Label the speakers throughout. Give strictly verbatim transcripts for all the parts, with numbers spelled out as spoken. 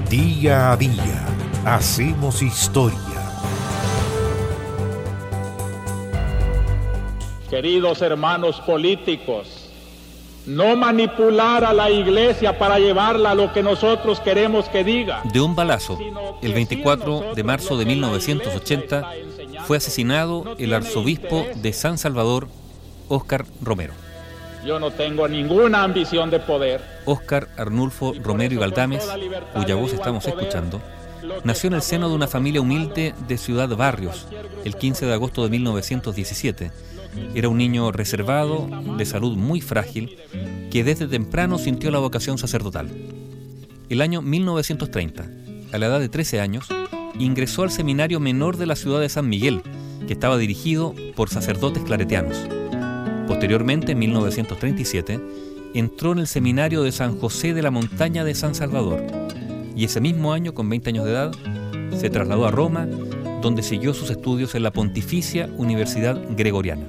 Speaker 1: Día a día hacemos historia.
Speaker 2: Queridos hermanos políticos, no manipular a la iglesia para llevarla a lo que nosotros queremos que diga.
Speaker 3: De un balazo, el veinticuatro de marzo de mil novecientos ochenta, fue asesinado el arzobispo de San Salvador, Óscar Romero.
Speaker 2: Yo no tengo ninguna ambición de poder.
Speaker 3: Óscar Arnulfo Romero y Galdames, cuya voz estamos escuchando, nació en el seno de una familia humilde de Ciudad Barrios, el quince de agosto de mil novecientos diecisiete. Era un niño reservado, de salud muy frágil, que desde temprano sintió la vocación sacerdotal. El año mil novecientos treinta, a la edad de trece años, ingresó al seminario menor de la ciudad de San Miguel, que estaba dirigido por sacerdotes claretianos. Posteriormente, en mil novecientos treinta y siete, entró en el seminario de San José de la Montaña de San Salvador, y ese mismo año, con veinte años de edad, se trasladó a Roma, donde siguió sus estudios en la Pontificia Universidad Gregoriana.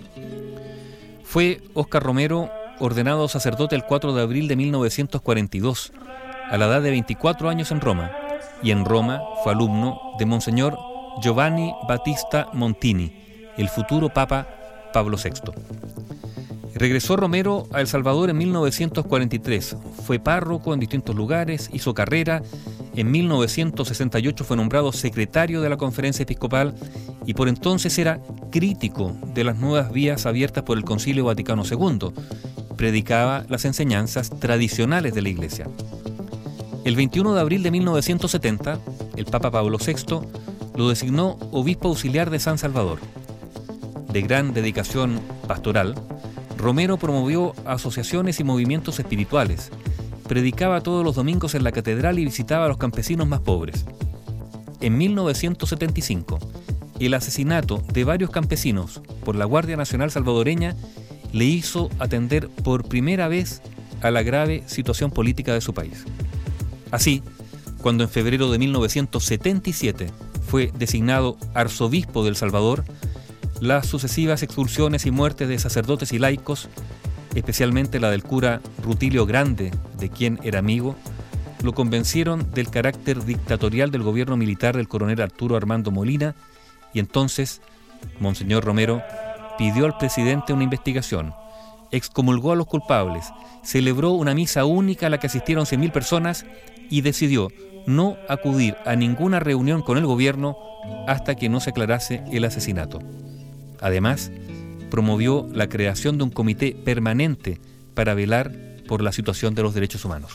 Speaker 3: Fue Óscar Romero ordenado sacerdote el cuatro de abril de mil novecientos cuarenta y dos, a la edad de veinticuatro años en Roma, y en Roma fue alumno de Monseñor Giovanni Battista Montini, el futuro Papa Pablo sexto. Regresó Romero a El Salvador en mil novecientos cuarenta y tres, fue párroco en distintos lugares, hizo carrera. En mil novecientos sesenta y ocho fue nombrado secretario de la Conferencia Episcopal y por entonces era crítico de las nuevas vías abiertas por el Concilio Vaticano segundo. Predicaba las enseñanzas tradicionales de la Iglesia. El veintiuno de abril de mil novecientos setenta, el Papa Pablo sexto lo designó obispo auxiliar de San Salvador. De gran dedicación pastoral, Romero promovió asociaciones y movimientos espirituales, predicaba todos los domingos en la catedral y visitaba a los campesinos más pobres. En mil novecientos setenta y cinco, el asesinato de varios campesinos por la Guardia Nacional salvadoreña le hizo atender por primera vez a la grave situación política de su país. Así, cuando en febrero de mil novecientos setenta y siete fue designado arzobispo de El Salvador, las sucesivas expulsiones y muertes de sacerdotes y laicos, especialmente la del cura Rutilio Grande, de quien era amigo, lo convencieron del carácter dictatorial del gobierno militar del coronel Arturo Armando Molina, y entonces Monseñor Romero pidió al presidente una investigación, excomulgó a los culpables, celebró una misa única a la que asistieron cien mil personas y decidió no acudir a ninguna reunión con el gobierno hasta que no se aclarase el asesinato. Además, promovió la creación de un comité permanente para velar por la situación de los derechos humanos.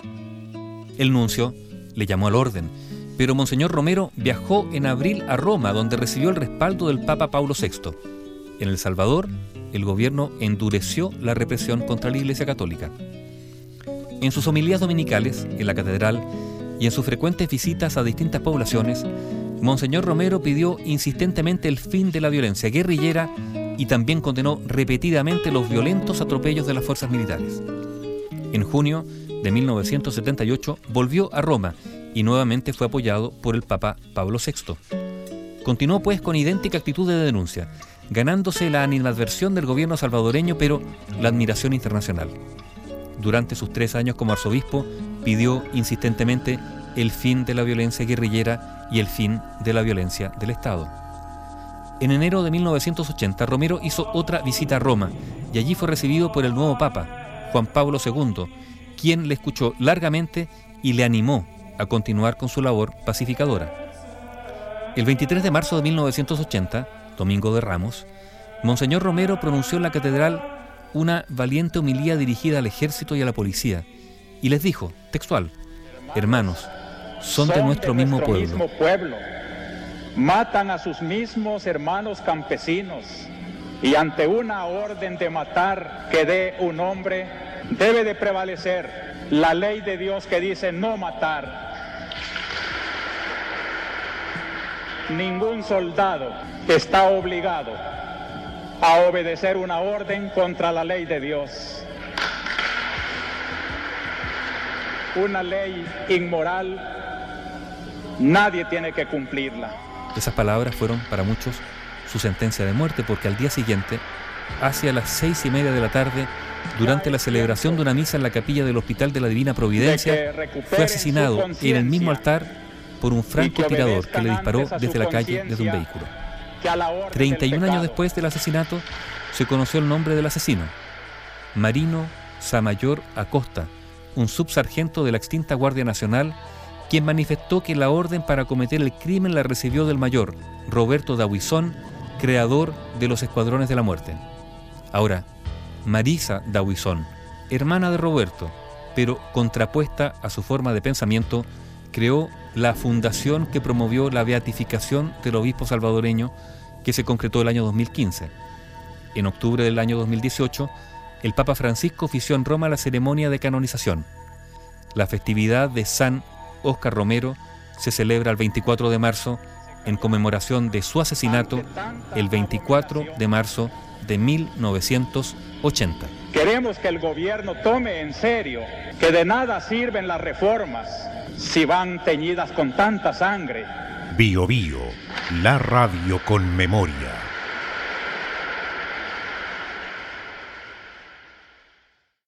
Speaker 3: El nuncio le llamó al orden, pero Monseñor Romero viajó en abril a Roma, donde recibió el respaldo del Papa Pablo sexto. En El Salvador, el gobierno endureció la represión contra la Iglesia Católica. En sus homilías dominicales, en la catedral, y en sus frecuentes visitas a distintas poblaciones, Monseñor Romero pidió insistentemente el fin de la violencia guerrillera y también condenó repetidamente los violentos atropellos de las fuerzas militares. En junio de mil novecientos setenta y ocho volvió a Roma y nuevamente fue apoyado por el Papa Pablo sexto. Continuó pues con idéntica actitud de denuncia, ganándose la animadversión del gobierno salvadoreño, pero la admiración internacional. Durante sus tres años como arzobispo, pidió insistentemente el fin de la violencia guerrillera y el fin de la violencia del Estado. En enero de mil novecientos ochenta, Romero hizo otra visita a Roma y allí fue recibido por el nuevo Papa, Juan Pablo segundo, quien le escuchó largamente y le animó a continuar con su labor pacificadora. El veintitrés de marzo de mil novecientos ochenta, Domingo de Ramos, Monseñor Romero pronunció en la catedral una valiente homilía dirigida al ejército y a la policía, y les dijo, textual: hermanos, son de nuestro mismo pueblo.
Speaker 2: mismo pueblo. Matan a sus mismos hermanos campesinos, y ante una orden de matar que dé un hombre, debe de prevalecer la ley de Dios que dice no matar. Ningún soldado está obligado a obedecer una orden contra la ley de Dios. Una ley inmoral, nadie tiene que cumplirla.
Speaker 3: Esas palabras fueron para muchos su sentencia de muerte, porque al día siguiente, hacia las seis y media de la tarde, durante la celebración de una misa en la capilla del Hospital de la Divina Providencia, fue asesinado en el mismo altar por un francotirador que le disparó desde la calle desde un vehículo. treinta y un años después del asesinato, se conoció el nombre del asesino: Marino Samayor Acosta, un subsargento de la extinta Guardia Nacional, quien manifestó que la orden para cometer el crimen la recibió del mayor Roberto D'Aubuisson, creador de los Escuadrones de la Muerte. Ahora, Marisa D'Aubuisson, hermana de Roberto, pero contrapuesta a su forma de pensamiento, creó la fundación que promovió la beatificación del obispo salvadoreño, que se concretó el año dos mil quince. En octubre del año dos mil dieciocho, el Papa Francisco ofició en Roma la ceremonia de canonización. La festividad de San Óscar Romero se celebra el veinticuatro de marzo en conmemoración de su asesinato el veinticuatro de marzo de mil novecientos ochenta.
Speaker 2: Queremos que el gobierno tome en serio que de nada sirven las reformas si van teñidas con tanta sangre.
Speaker 1: Bio Bio, la radio con memoria.